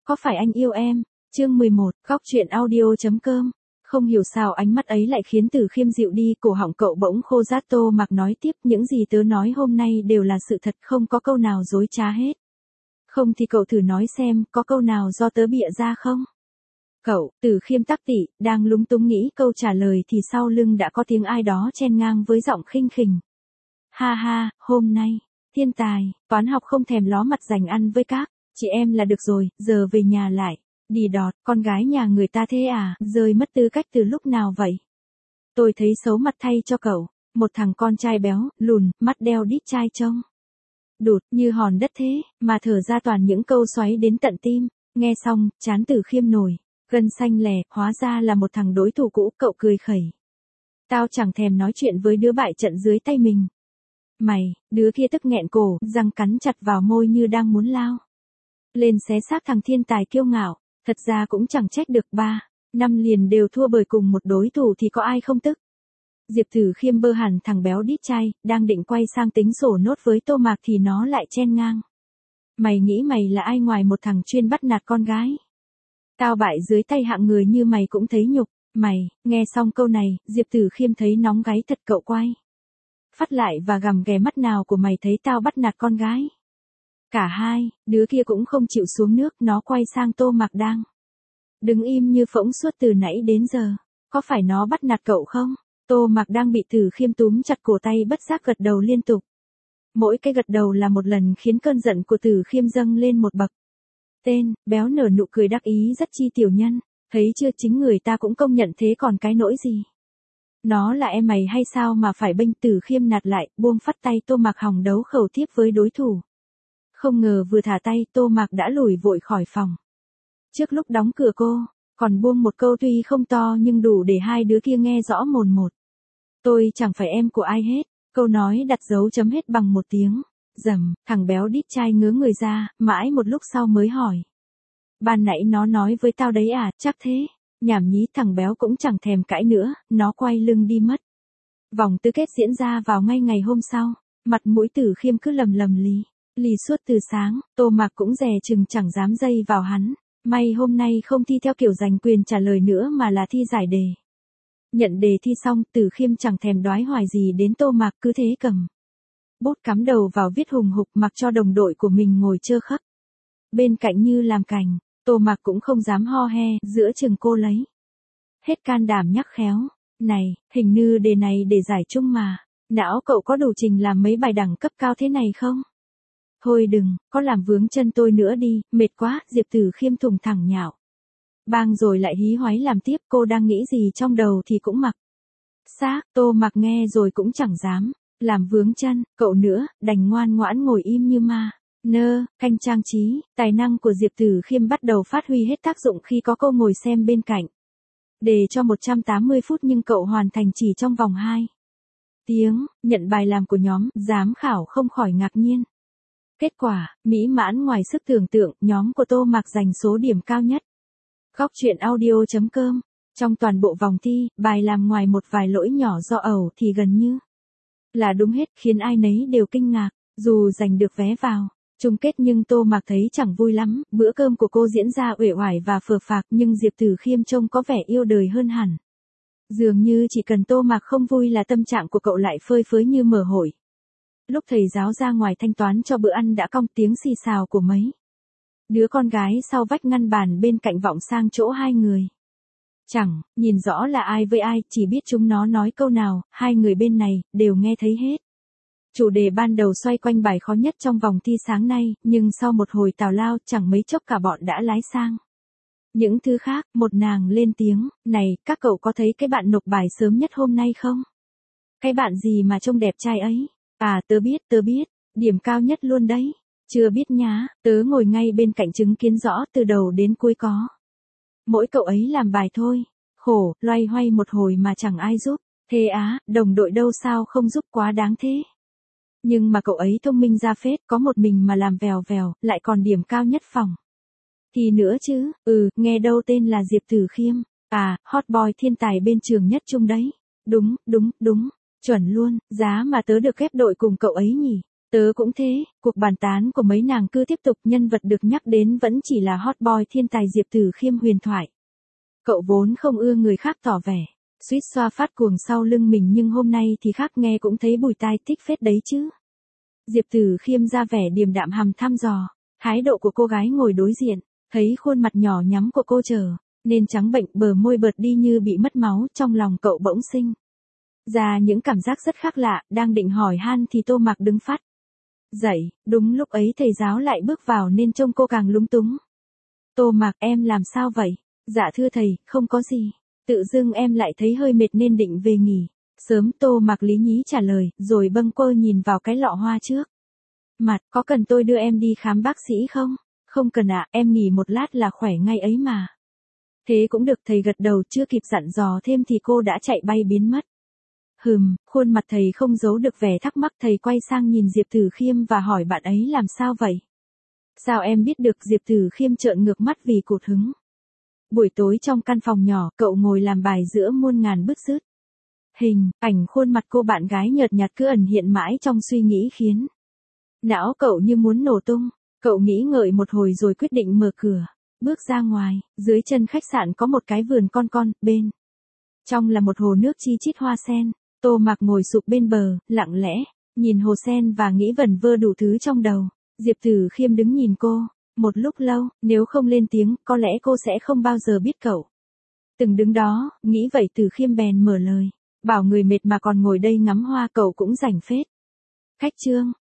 có phải anh yêu em? Chương 11, góc truyện audio.com. Không hiểu sao ánh mắt ấy lại khiến Tử Khiêm dịu đi, cổ họng cậu bỗng khô rát. Tô Mạc nói tiếp, những gì tớ nói hôm nay đều là sự thật, không có câu nào dối trá hết. Không thì cậu thử nói xem, có câu nào do tớ bịa ra không? Cậu, Tử Khiêm tắc tị, đang lúng túng nghĩ câu trả lời thì sau lưng đã có tiếng ai đó chen ngang với giọng khinh khỉnh. Ha ha, hôm nay, thiên tài, toán học không thèm ló mặt dành ăn với các chị em là được rồi, giờ về nhà lại. Đi đọt, con gái nhà người ta thế à, rơi mất tư cách từ lúc nào vậy? Tôi thấy xấu mặt thay cho cậu, một thằng con trai béo, lùn, mắt đeo đít trai trông đụt như hòn đất thế, mà thở ra toàn những câu xoáy đến tận tim. Nghe xong, trán Tử Khiêm nổi gân xanh lè, hóa ra là một thằng đối thủ cũ. Cậu cười khẩy. Tao chẳng thèm nói chuyện với đứa bại trận dưới tay mình. Mày, đứa kia tức nghẹn cổ, răng cắn chặt vào môi như đang muốn lao lên xé xác thằng thiên tài kiêu ngạo. Thật ra cũng chẳng trách được, 3 năm liền đều thua bởi cùng một đối thủ thì có ai không tức. Diệp Tử Khiêm bơ hẳn thằng béo đít trai, đang định quay sang tính sổ nốt với Tô Mạc thì nó lại chen ngang. Mày nghĩ mày là ai ngoài một thằng chuyên bắt nạt con gái? Tao bại dưới tay hạng người như mày cũng thấy nhục. Mày, nghe xong câu này, Diệp Tử Khiêm thấy nóng gáy thật. Cậu quay phát lại và gằm ghè, mắt nào của mày thấy tao bắt nạt con gái? Cả hai, đứa kia cũng không chịu xuống nước, nó quay sang Tô Mạc đang đứng im như phỗng suốt từ nãy đến giờ. Có phải nó bắt nạt cậu không? Tô Mạc đang bị Tử Khiêm túm chặt cổ tay bất giác gật đầu liên tục. Mỗi cái gật đầu là một lần khiến cơn giận của Tử Khiêm dâng lên một bậc. Tên, béo nở nụ cười đắc ý rất chi tiểu nhân. Thấy chưa, chính người ta cũng công nhận thế còn cái nỗi gì. Nó là em mày hay sao mà phải bênh? Tử Khiêm nạt lại, buông phắt tay Tô Mạc hòng đấu khẩu tiếp với đối thủ. Không ngờ vừa thả tay, Tô Mạc đã lùi vội khỏi phòng. Trước lúc đóng cửa cô còn buông một câu tuy không to nhưng đủ để hai đứa kia nghe rõ mồn một. Tôi chẳng phải em của ai hết. Câu nói đặt dấu chấm hết bằng một tiếng rầm. Thằng béo đít trai ngớ người ra, mãi một lúc sau mới hỏi. Ban nãy nó nói với tao đấy à? Chắc thế. Nhảm nhí. Thằng béo cũng chẳng thèm cãi nữa, nó quay lưng đi mất. Vòng tứ kết diễn ra vào ngay ngày hôm sau. Mặt mũi Tử Khiêm cứ lầm lì suốt từ sáng. Tô Mạc cũng dè chừng chẳng dám dây vào hắn. May hôm nay không thi theo kiểu giành quyền trả lời nữa mà là thi giải đề. Nhận đề thi xong, Tử Khiêm chẳng thèm đoái hoài gì đến Tô Mạc, cứ thế cầm bút cắm đầu vào viết hùng hục, mặc cho đồng đội của mình ngồi chơ khắc bên cạnh như làm cành. Tô Mạc cũng không dám ho he, giữa chừng cô lấy hết can đảm nhắc khéo. Này, hình như đề này để giải chung mà. Não cậu có đủ trình làm mấy bài đẳng cấp cao thế này không? Thôi đừng, có làm vướng chân tôi nữa đi, mệt quá. Diệp Tử Khiêm thùng thẳng nhạo bang rồi lại hí hoáy làm tiếp. Cô đang nghĩ gì trong đầu thì cũng mặc xác. Tô Mạc nghe rồi cũng chẳng dám làm vướng chân cậu nữa, đành ngoan ngoãn ngồi im như ma canh trang trí. Tài năng của Diệp Tử Khiêm bắt đầu phát huy hết tác dụng khi có cô ngồi xem bên cạnh. Đề cho 180 phút nhưng cậu hoàn thành chỉ trong vòng 2 tiếng. Nhận bài làm của nhóm giám khảo không khỏi ngạc nhiên. Kết quả, mỹ mãn ngoài sức tưởng tượng, nhóm của Tô Mạc giành số điểm cao nhất. Góc truyện audio.com. Trong toàn bộ vòng thi, bài làm ngoài một vài lỗi nhỏ do ẩu thì gần như là đúng hết, khiến ai nấy đều kinh ngạc. Dù giành được vé vào chung kết nhưng Tô Mạc thấy chẳng vui lắm. Bữa cơm của cô diễn ra uể oải và phờ phạc, nhưng Diệp Tử Khiêm trông có vẻ yêu đời hơn hẳn. Dường như chỉ cần Tô Mạc không vui là tâm trạng của cậu lại phơi phới như mở hội. Lúc thầy giáo ra ngoài thanh toán cho bữa ăn đã cong tiếng xì xào của mấy đứa con gái sau vách ngăn bàn bên cạnh vọng sang chỗ hai người. Chẳng nhìn rõ là ai với ai, chỉ biết chúng nó nói câu nào, hai người bên này đều nghe thấy hết. Chủ đề ban đầu xoay quanh bài khó nhất trong vòng thi sáng nay, nhưng sau một hồi tào lao, chẳng mấy chốc cả bọn đã lái sang những thứ khác. Một nàng lên tiếng, này, các cậu có thấy cái bạn nộp bài sớm nhất hôm nay không? Cái bạn gì mà trông đẹp trai ấy? À, tớ biết, điểm cao nhất luôn đấy. Chưa biết nhá, tớ ngồi ngay bên cạnh chứng kiến rõ từ đầu đến cuối có mỗi cậu ấy làm bài thôi. Khổ, loay hoay một hồi mà chẳng ai giúp. Thế á, đồng đội đâu sao không giúp, quá đáng thế. Nhưng mà cậu ấy thông minh ra phết, có một mình mà làm vèo vèo, lại còn điểm cao nhất phòng thì nữa chứ. Nghe đâu tên là Diệp Tử Khiêm. À, hot boy thiên tài bên trường nhất trung đấy. Đúng, chuẩn luôn, giá mà tớ được ghép đội cùng cậu ấy nhỉ. Tớ cũng thế, cuộc bàn tán của mấy nàng cứ tiếp tục, nhân vật được nhắc đến vẫn chỉ là hot boy thiên tài Diệp Tử Khiêm huyền thoại. Cậu vốn không ưa người khác tỏ vẻ, suýt xoa phát cuồng sau lưng mình, nhưng hôm nay thì khác, nghe cũng thấy bùi tai thích phết đấy chứ. Diệp Tử Khiêm ra vẻ điềm đạm hằm thăm dò, thái độ của cô gái ngồi đối diện, thấy khuôn mặt nhỏ nhắm của cô trở nên trắng bệnh, bờ môi bợt đi như bị mất máu, trong lòng cậu bỗng sinh ra những cảm giác rất khác lạ, đang định hỏi han thì Tô Mạc đứng phát dậy, đúng lúc ấy thầy giáo lại bước vào nên trông cô càng lúng túng. Tô Mạc, em làm sao vậy? Dạ thưa thầy, không có gì. Tự dưng em lại thấy hơi mệt nên định về nghỉ sớm. Tô Mạc lý nhí trả lời, rồi bâng quơ nhìn vào cái lọ hoa trước mặt. Có cần tôi đưa em đi khám bác sĩ không? Không cần ạ, em nghỉ một lát là khỏe ngay ấy mà. Thế cũng được, thầy gật đầu, chưa kịp dặn dò thêm thì cô đã chạy bay biến mất. Khuôn mặt thầy không giấu được vẻ thắc mắc, thầy quay sang nhìn Diệp Tử Khiêm và hỏi, bạn ấy làm sao vậy? Sao em biết được? Diệp Tử Khiêm trợn ngược mắt vì cụt hứng. Buổi tối trong căn phòng nhỏ, cậu ngồi làm bài giữa muôn ngàn bức rứt. Ảnh khuôn mặt cô bạn gái nhợt nhạt cứ ẩn hiện mãi trong suy nghĩ, khiến não cậu như muốn nổ tung. Cậu nghĩ ngợi một hồi rồi quyết định mở cửa, bước ra ngoài. Dưới chân khách sạn có một cái vườn con, bên trong là một hồ nước chi chít hoa sen. Tô Mạc ngồi sụp bên bờ, lặng lẽ nhìn hồ sen và nghĩ vẩn vơ đủ thứ trong đầu. Diệp Tử Khiêm đứng nhìn cô một lúc lâu, nếu không lên tiếng, có lẽ cô sẽ không bao giờ biết cậu từng đứng đó. Nghĩ vậy Tử Khiêm bèn mở lời, bảo người mệt mà còn ngồi đây ngắm hoa, cậu cũng rảnh phết. Khách trương,